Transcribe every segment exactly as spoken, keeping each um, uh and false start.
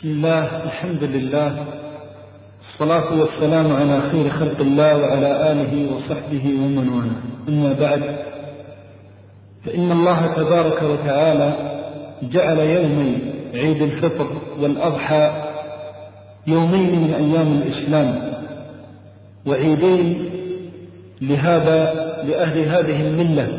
بسم الله، الحمد لله، الصلاة والسلام على خير خلق الله وعلى آله وصحبه ومن والاه. أما بعد، فإن الله تبارك وتعالى جعل يومي عيد الفطر والأضحى يومين من أيام الإسلام، وعيدين لهذا لأهل هذه الملة،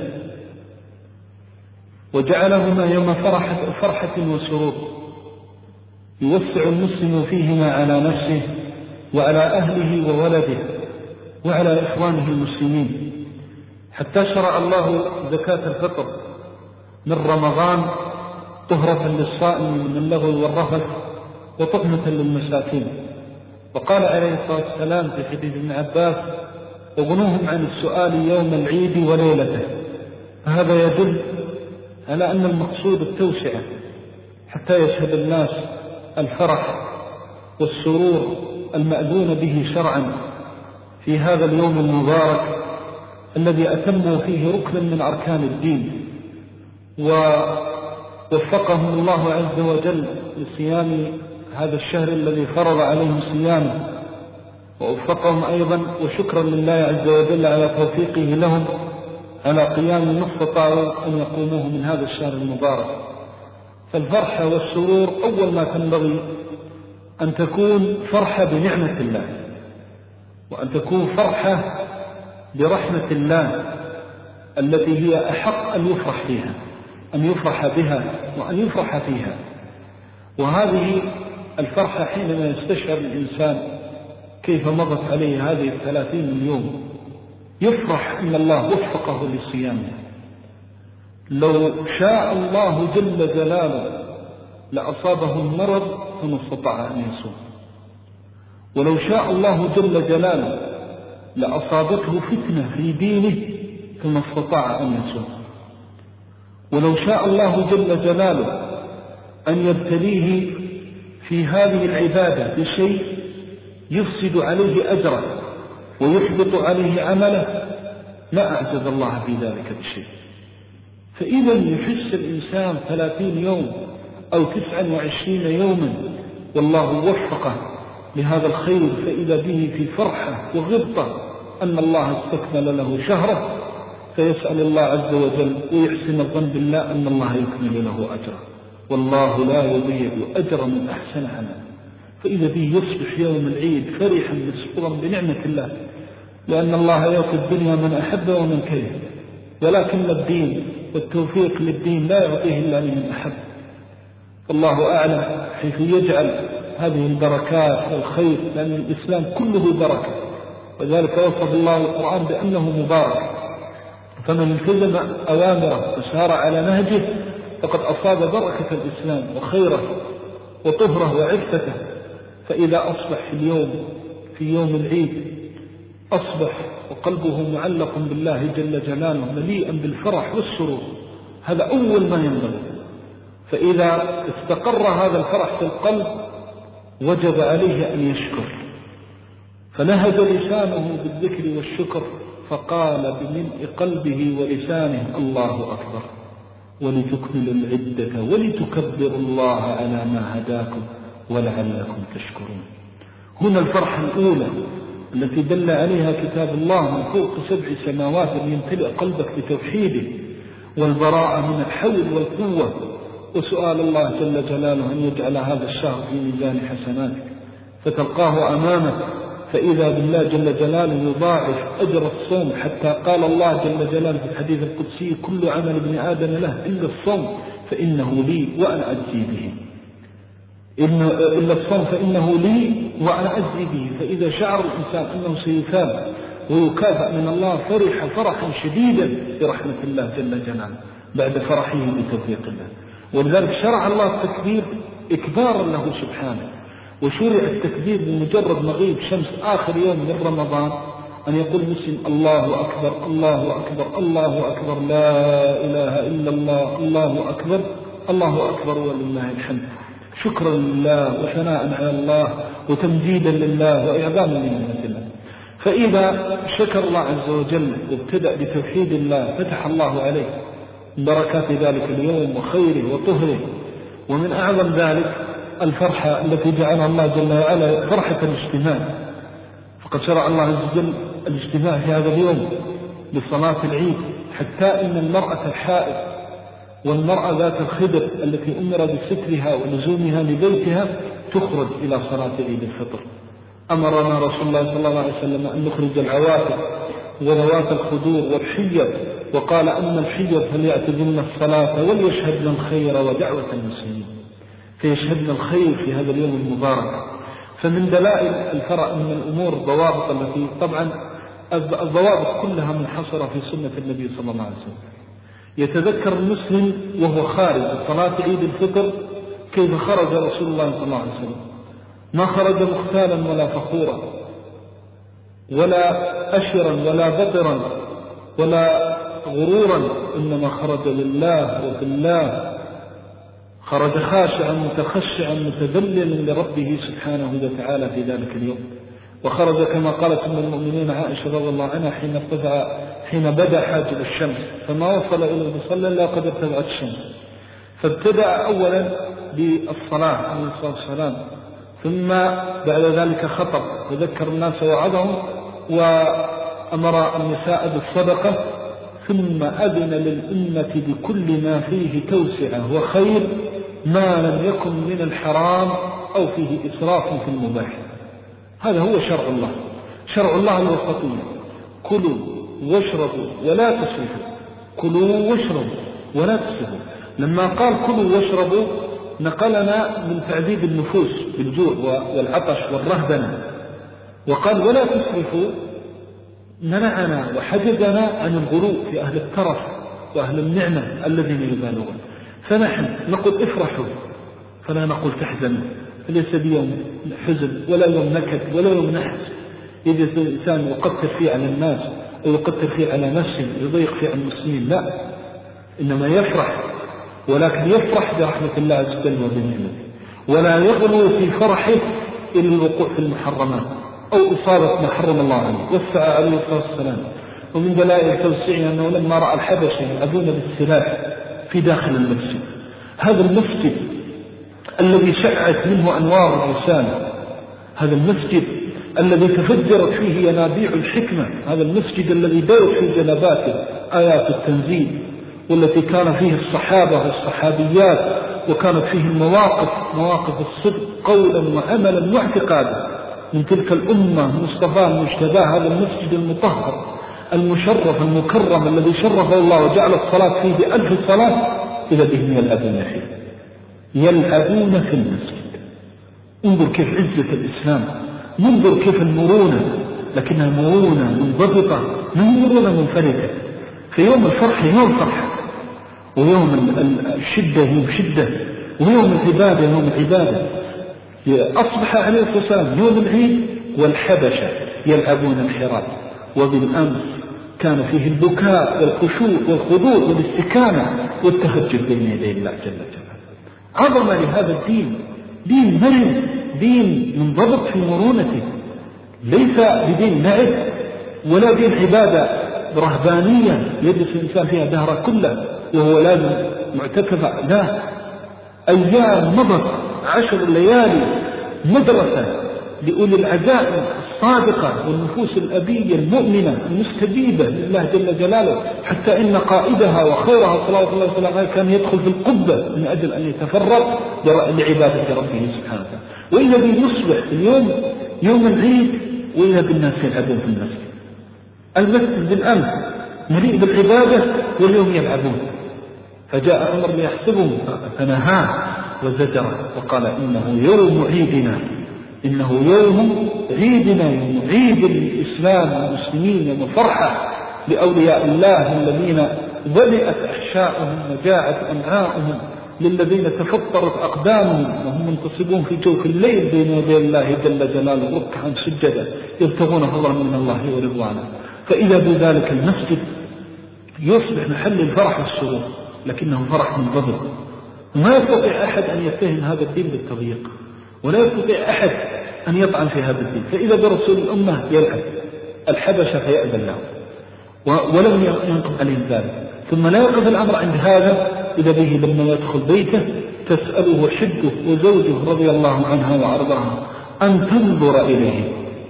وجعلهما يوم فرحة, فرحة وسرور يوسع المسلم فيهما على نفسه وعلى أهله وولده وعلى إخوانه المسلمين، حتى شرع الله زكاة الفطر من رمضان طهرة للصائم من اللغو والرفث وطعمة للمساكين. وقال عليه الصلاة والسلام في حديث ابن عباس: اغنوهم عن السؤال يوم العيد وليلته. فهذا يدل على أن المقصود التوسعة حتى يشهد الناس الفرح والسرور المأذون به شرعا في هذا اليوم المبارك الذي أتموا فيه ركنا من أركان الدين، ووفقهم الله عز وجل لصيام هذا الشهر الذي فرض عليهم صيامه، ووفقهم أيضا وشكرا لله عز وجل على توفيقه لهم على قيام ما استطاعوا أن يقوموه من هذا الشهر المبارك. فالفرحة والسرور أول ما تنبغي أن تكون فرحة بنعمة الله، وأن تكون فرحة برحمة الله التي هي أحق أن يفرح فيها، أن يفرح بها وأن يفرح فيها. وهذه الفرحة حينما يستشعر الإنسان كيف مضت عليه هذه الثلاثين اليوم، يفرح أن الله وفقه للصيام. لو شاء الله جل جلاله لأصابه المرض فما استطاع أن يصوم، ولو شاء الله جل جلاله لأصابته فتنة في دينه فما استطاع أن يصوم، ولو شاء الله جل جلاله أن يبتليه في هذه العبادة بشيء يفسد عليه أجره ويحبط عليه عمله لا أعجز الله في ذلك بشيء. فإذا يحس الإنسان ثلاثين يوم أو تسعا وعشرين يوما والله وفقه لهذا الخير، فإذا به في فرحة وغبطة أن الله استكمل له شهره، فيسأل الله عز وجل ويحسن الظن بالله أن الله يكمل له أجره، والله لا يضيع أجر من أحسن عمل. فإذا به يصبح يوم العيد فرحا مسرورا بنعمة الله، لأن الله يعطي الدنيا من أحب ومن كره، ولكن الدين والتوفيق للدين لا يعطيه إلا لمن أحب. والله أعلم حيث يجعل هذه البركات والخير، لأن الإسلام كله بركة، وذلك وصف الله القرآن بأنه مبارك. فمن التزم أوامره وسار على نهجه فقد أصاب بركة الإسلام وخيره وطهره وعفته. فإذا أصبح اليوم في يوم العيد أصبح وقلبه معلق بالله جل جلاله مليئا بالفرح والسرور، هذا أول ما ينبغي. فإذا استقر هذا الفرح في القلب وجب عليه أن يشكر، فنهج لسانه بالذكر والشكر، فقال بملء قلبه ولسانه: الله أكبر، ولتكملوا العدة ولتكبروا الله على ما هداكم ولعلكم تشكرون. هنا الفرحة الأولى التي دل عليها كتاب الله من فوق سبع سماوات يمتلئ قلبك بتوحيده والبراءة من الحول والقوة، وسؤال الله جل جلاله أن يجعل هذا الشهر في ميزان حسناتك فتلقاه أمامك، فإذا بالله جل جلاله يضاعف أجر الصوم، حتى قال الله جل جلاله في الحديث القدسي: كل عمل ابن آدم له إلا الصوم فإنه لي وأنا أجزي به. إلا الصوم فإنه لي وأنا أجزي به. فإذا شعر الإنسان أنه سيثاب ويكافأ من الله فرح فرحا شديدا برحمة الله جل جلاله بعد فرحه بتوفيق الله. ولذلك شرع الله التكبير إكبارا له سبحانه، وشرع التكبير بمجرد مغيب شمس آخر يوم من رمضان أن يقول مسلم: الله أكبر الله أكبر الله أكبر لا إله إلا الله الله أكبر الله أكبر ولله الحمد، شكرا لله وثناء على الله وتمجيدا لله وإعظاما لنعمة الله. فإذا شكر الله عز وجل وابتدأ بتوحيد الله فتح الله عليه بركات ذلك اليوم وخيره وطهره. ومن أعظم ذلك الفرحة التي جعلها الله جل وعلا فرحة الاجتماع، فقد شرع الله عز وجل الاجتماع في هذا اليوم لصلاة العيد، حتى إن المرأة الحائض والمرأة ذات الخدر التي أمر بسترها ولزومها لبيتها تخرج إلى صلاة عيد الفطر. أمرنا رسول الله صلى الله عليه وسلم أن نخرج العواتق وذوات الخدور والحيض، وقال أما الحيض فليعتزلن الصلاة وليشهدن الخير ودعوة المسلمين، فيشهدن الخير في هذا اليوم المبارك. فمن دلائل الفرع من الأمور ضوابط التي طبعا الضوابط كلها منحصرة في سنة النبي صلى الله عليه وسلم. يتذكر المسلم وهو خارج صلاة عيد الفطر كيف خرج رسول الله صلى الله عليه وسلم، ما خرج مختالا ولا فخورا ولا أشرا ولا بطرا ولا غرورا، إنما خرج لله وفي الله، خرج خاشعا متخشعا متذللا لربه سبحانه وتعالى في ذلك اليوم. وخرج كما قالت أم المؤمنين عائشة رضي الله عنها حين ارتفع حين بدا حاجب الشمس فما وصل إلى المصلى إلا قد ارتفعت الشمس، فابتدأ أولا بالصلاة عليه الصلاة والسلام، ثم بعد ذلك خطب وذكر الناس ووعظهم وأمر النساء بالصدقة، ثم أذن للأمة بكل ما فيه توسعة وخير ما لم يكن من الحرام أو فيه إسراف في المباح. هذا هو شرع الله، شرع الله الوسطية، كلوا واشربوا ولا تسرفوا، كلوا واشربوا ولا تسرفوا. لما قال كلوا واشربوا نقلنا من تعذيب النفوس بالجوع والعطش والرهبنة، وقال ولا تسرفوا منعنا وحجزنا عن الغلو في أهل الترف وأهل النعمة الذين يبالغون. فنحن نقول افرحوا فلا نقول تحزنوا، فليس بيوم حزن ولا يوم نكد ولا يوم نحس يجلس الإنسان يقتر فيه على الناس أو يقتر فيه على نفسه يضيق فيه عن المسلمين، لا، إنما يفرح، ولكن يفرح برحمة الله عز وجل وبنعمته، ولا يغلو في فرحه إلى الوقوع في المحرمات أو إصابة ما حرم الله عليه. وسع عليه الصلاة والسلام. ومن دلائل توسيعه أنه لما رأى الحبشة يلعبون بالسلاح في داخل المسجد، هذا المسجد الذي شعت منه أنوار الرسالة، هذا المسجد الذي تفجرت فيه ينابيع الحكمة، هذا المسجد الذي دارت في جنباته آيات التنزيل، والتي كان فيه الصحابة والصحابيات، وكانت فيه المواقف مواقف الصدق قولا وعملا واعتقادا من تلك الأمة المصطفى المجتبى. هذا المسجد المطهر المشرف المكرم الذي شرفه الله وجعل الصلاة فيه بألف صلاة، إذا بهم يلعبون فيه، يلعبون في المسجد. انظر كيف عزة الإسلام، انظر كيف المرونة، لكنها مرونة منضبطة، من مرونة منفردة. في يوم الفرح يوم فرح، ويوم الشدة يوم شدة، ويوم العبادة يوم العبادة. أصبح عليه الصلاة والسلام يوم العيد والحبشة يلعبون الحراب، وبالأمس كان فيه البكاء والخشوع والخضوع والاستكانة والتهجد بين يدي الله جل جلاله. عظم لهذا الدين، دين مرن، دين منضبط في مرونته، ليس بدين لعب ولا دين عبادة رهبانية يجلس الإنسان فيها دهر كله وهو لازم معتكفة، لا، أيام مضت، عشر ليالي مدرسة لأولي العزائم الصادقة والنفوس الأبية المؤمنة المستجيبة لله جل جلاله، حتى إن قائدها وخيرها صلى الله عليه وسلم كان يدخل في القبة من أجل أن يتفرغ لعبادة ربه سبحانه وتعالى. وإذا بيصبح اليوم يوم العيد وإذا بالناس يلعبون في المسجد، المسجد بالأمس مليء بالعبادة واليوم يلعبون. فجاء أمر ليحسبهم فنهاه وزجره وقال إنه يوم عيدنا، إنه يوم عيدنا، يوم عيد الإسلام والمسلمين، يوم فرحة لأولياء الله الذين ولئت أحشاؤهم وجاعت أمعاؤهم، للذين تفطرت أقدامهم وهم منتصبون في جوف الليل بين يدي الله جل جلاله ركعا سجدا يبتغون فضلا من الله ورضوانا. فإذا بذلك المسجد يصبح محل الفرح والسرور، لكنه فرح منضبط. ما يستطيع أحد أن يتهم هذا الدين بالتضييق، ولا يستطيع أحد أن يطعن في هذا الدين. فإذا برسول الأمة يلعب الحبشة فيأذن له ولم ينقض عليه ذلك. ثم لا يقف الأمر عند هذا، إذا به لما يدخل بيته تسأله حده وزوجه رضي الله عنها وأرضاها أن تنظر إليه،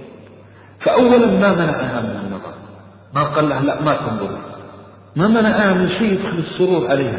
فأولا ما منعها من النظر، ما قال لها لا ما تنظر، ما منعها من شيء يدخل السرور عليها،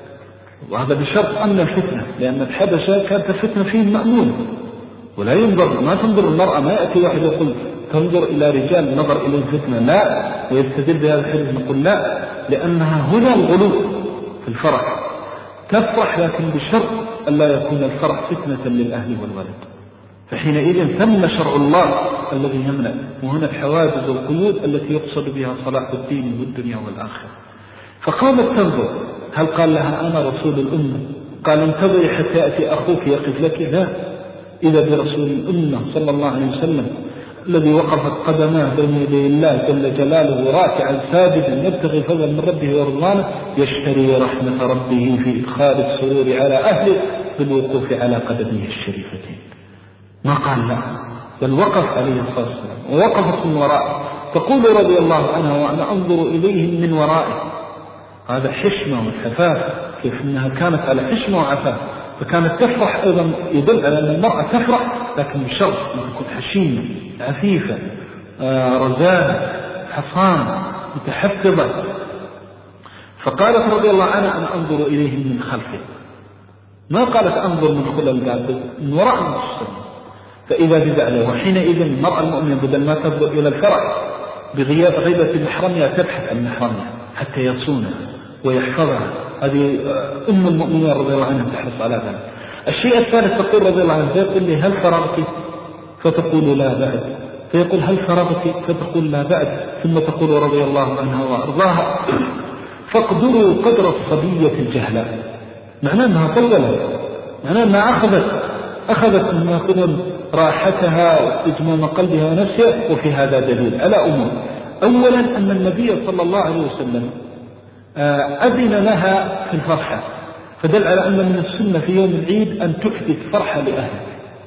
وهذا بشرط أن الفتنة، لأن الحبشة كانت الفتنة فيه مأمون ولا ينظر، ما تنظر المرأة، ما يأتي واحد يقول تنظر إلى رجال نظر إلى الفتنة، لا، ويستدل بهذا الحديث نقول لا، لأنها هنا الغلو في الفرح، تفرح لكن بشرط ألا يكون الفرح فتنة للأهل والولد، فحينئذ ثم شرع الله الذي يمنع، وهنا الحواجز والقيود التي يقصد بها صلاح الدين والدنيا والآخرة. فقامت تنظر، هل قال لها أنا رسول الأمة؟ قال انتظري حتى يأتي أخوك يقف لك؟ لا، إذا برسول الأمة صلى الله عليه وسلم الذي وقفت قدماه بين يدي الله جل جلاله راكعا ساجدا يبتغي فضلا من ربه ورضوانه، يشتري رحمة ربه في إدخال السرور على أهله بالوقوف على قدميه الشريفتين. ما قال لا، بل وقف عليه الصلاة والسلام ووقفت من ورائه، تقول رضي الله عنها وأنا أنظر إليهم من ورائه. هذا حشمة وحفاف، كيف أنها كانت على حشمة وعفاف، فكانت تفرح أيضا، يدل على أن المرأة تفرح لكن بشرط أن تكون حشيمة عفيفة آه رزانة حصانة متحفظة. فقالت رضي الله عنها أنا أنظر إليهم من خلفه، ما قالت أنظر من خلال الباب، من وراء المسلم، فإذا بذلك وحينئذ المرأة المؤمنة بدل ما تنظر إلى الفرح بغياب غيبة محرمها تبحث عن محرمها حتى يصونها ويحفظها. هذه أم المؤمنين رضي الله عنها تحرص على ذلك. الشيء الثالث تقول رضي الله عنها، فيقول لي هل فرغت؟ فتقول لا بعد، فيقول هل فرغت؟ فتقول لا بعد، ثم تقول رضي الله عنها وأرضاها فاقدروا قدر الصبية الجهلاء، معناه أنها طولت، معناه أنها أخذت أخذت من يقولون راحتها وإجمام قلبها ونفسها. وفي هذا دليل على أمور، أولا أن النبي صلى الله عليه وسلم أذن لها في الفرحة، فدل على أن من السنة في يوم العيد أن تحدث فرحة لأهلك،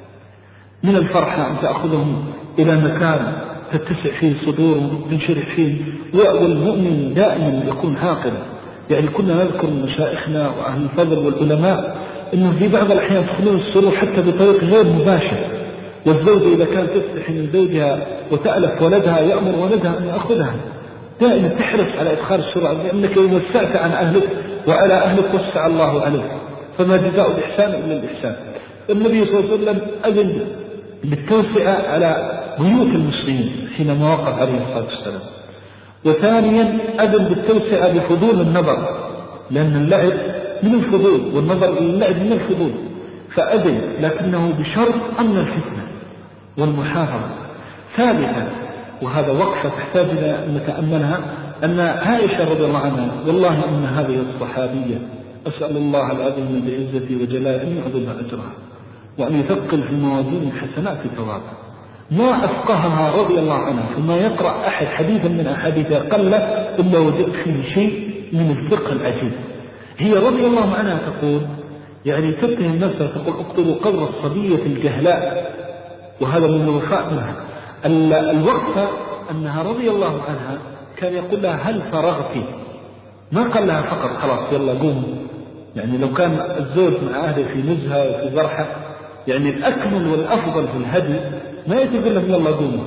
من الفرحة أن تأخذهم إلى مكان تتسع فيه صدورهم وتنشرح فيه، والمؤمن دائما يكون عاقلا. يعني كنا نذكر مشايخنا وأهل الفضل والعلماء أنه في بعض الأحيان تدخلون السرور حتى بطريق غير مباشر، والزوجة إذا كانت تستحي من زوجها وتألف ولدها يأمر ولدها أن يأخذها، دائما تحرص على إدخال السرور، لأنك إذا وسعت عن أهلك وعلى أهلك وسع الله عليك، فما جزاء الإحسان إلا الإحسان. النبي صلى الله عليه وسلم أذن بالتوسعة على بيوت المسلمين حينما وقف عليه الصلاة والسلام. وثانيا أذن بالتوسعة بفضول النظر، لأن اللعب من الفضول والنظر للعب من الفضول، فأذن لكنه بشرط أن الفتنة والمحافظة. ثالثا، وهذا وقفة تحتاج إلى أن نتأملها، أن عائشة رضي الله عنها والله أن هذه الصحابية أسأل الله العظيم بعزته وجلاله أن يعظم أجرها وأن يثقل في موازين الحسنات ثوابها. ما أفقهها رضي الله عنها، فما يقرأ أحد حديثا من أحاديثها قل إلا وجدت فيه شيء من الفقه العجيب. هي رضي الله عنها تقول يعني تتهم نفسها، تقول اقتلوا قدر الصبية الجهلاء، وهذا من الوفاء منها. الوقفة أنها رضي الله عنها كان يقول لها هل فرغتي، ما قال لها فقط خلاص يلا قوم. يعني لو كان الزوج مع أهله في نزهة وفي زرحة، يعني الأكمل والأفضل في الهدي ما يتقول لهم يلا قوموا،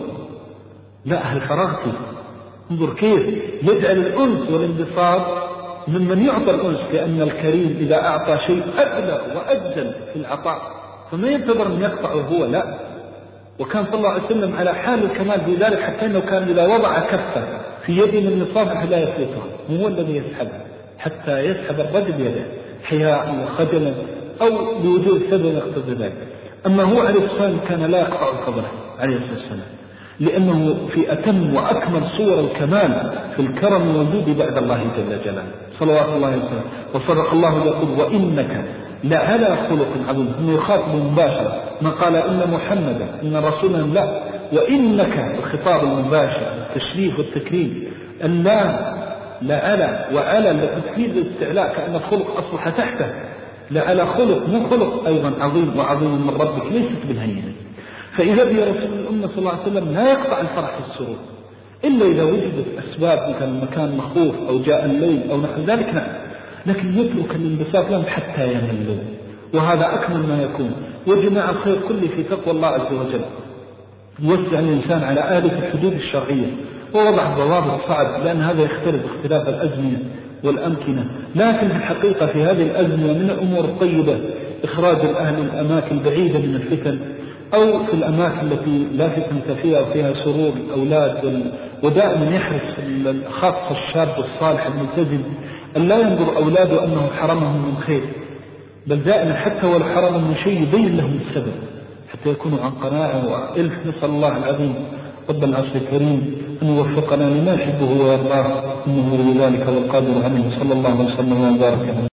لا هل فرغتي. انظر كيف يجعل الأنس والانبساط ممن يعطى الأنس، لأن الكريم إذا أعطى شيء أبلغ وأجل في العطاء، فما ينتظر من يقطعه هو، لا. وكان صلى الله عليه وسلم على حال الكمال في ذلك، حتى أنه كان إذا وضع كفه في يد من الصافح لا يفلتها، هو الذي يسحبها حتى يسحب الرجل يده حياء وخجلا أو بوجود سبب يقتضي ذلك. أما هو عليه السلام كان لا يقطع فضله عليه السلام، لأنه في أتم وأكمل صور الكمال في الكرم والجود بعد الله جل جلاله صلوات الله عليه وسلم. وصدق الله يقول وإنك لعلى خلق عظيم، ثم يخاطب مباشرة، ما قال إن محمدا إن رسولا، لا، وإنك الخطاب المباشر التشريف والتكريم، ألا لعلى وعلى لتفيد الاستعلاء كأن الخلق أصبح تحته، لعلى خلق مو خلق أيضا عظيم وعظيم من ربك ليست بالهينة. فإذا بي رسول الأمة صلى الله عليه وسلم لا يقطع الفرح في السرور إلا إذا وجدت أسباب، مثل مكان مخوف أو جاء الليل أو نحو ذلك، نعم، لكن يترك الانبساط لهم حتى يملوا وهذا أكمل ما يكون. وجماع الخير كله في تقوى الله عز وجل، يوسع الإنسان على آلة الحدود الشرعية ووضع ضوابط صعب، لأن هذا يختلف اختلاف الأزمنة والأمكنة. لكن في الحقيقة في هذه الأزمنة من الأمور الطيبة إخراج الأهل الأماكن البعيدة من الفتن، أو في الأماكن التي لا فتنة فيها وفيها سرور الأولاد. ودائما يحرص خاصة الشاب الصالح الملتزم أن لا ينظر أولاده أنه حرمهم من خير، بل دائما حتى ولو حرمهم من شيء يبين لهم السبب حتى يكونوا عن قناعة وإلف. نسأل الله العظيم رب العرش الكريم أن يوفقنا لما يحبه ويرضاه، إنه ولي ذلك والقادر عليه. صلى الله عليه وسلم وبارك.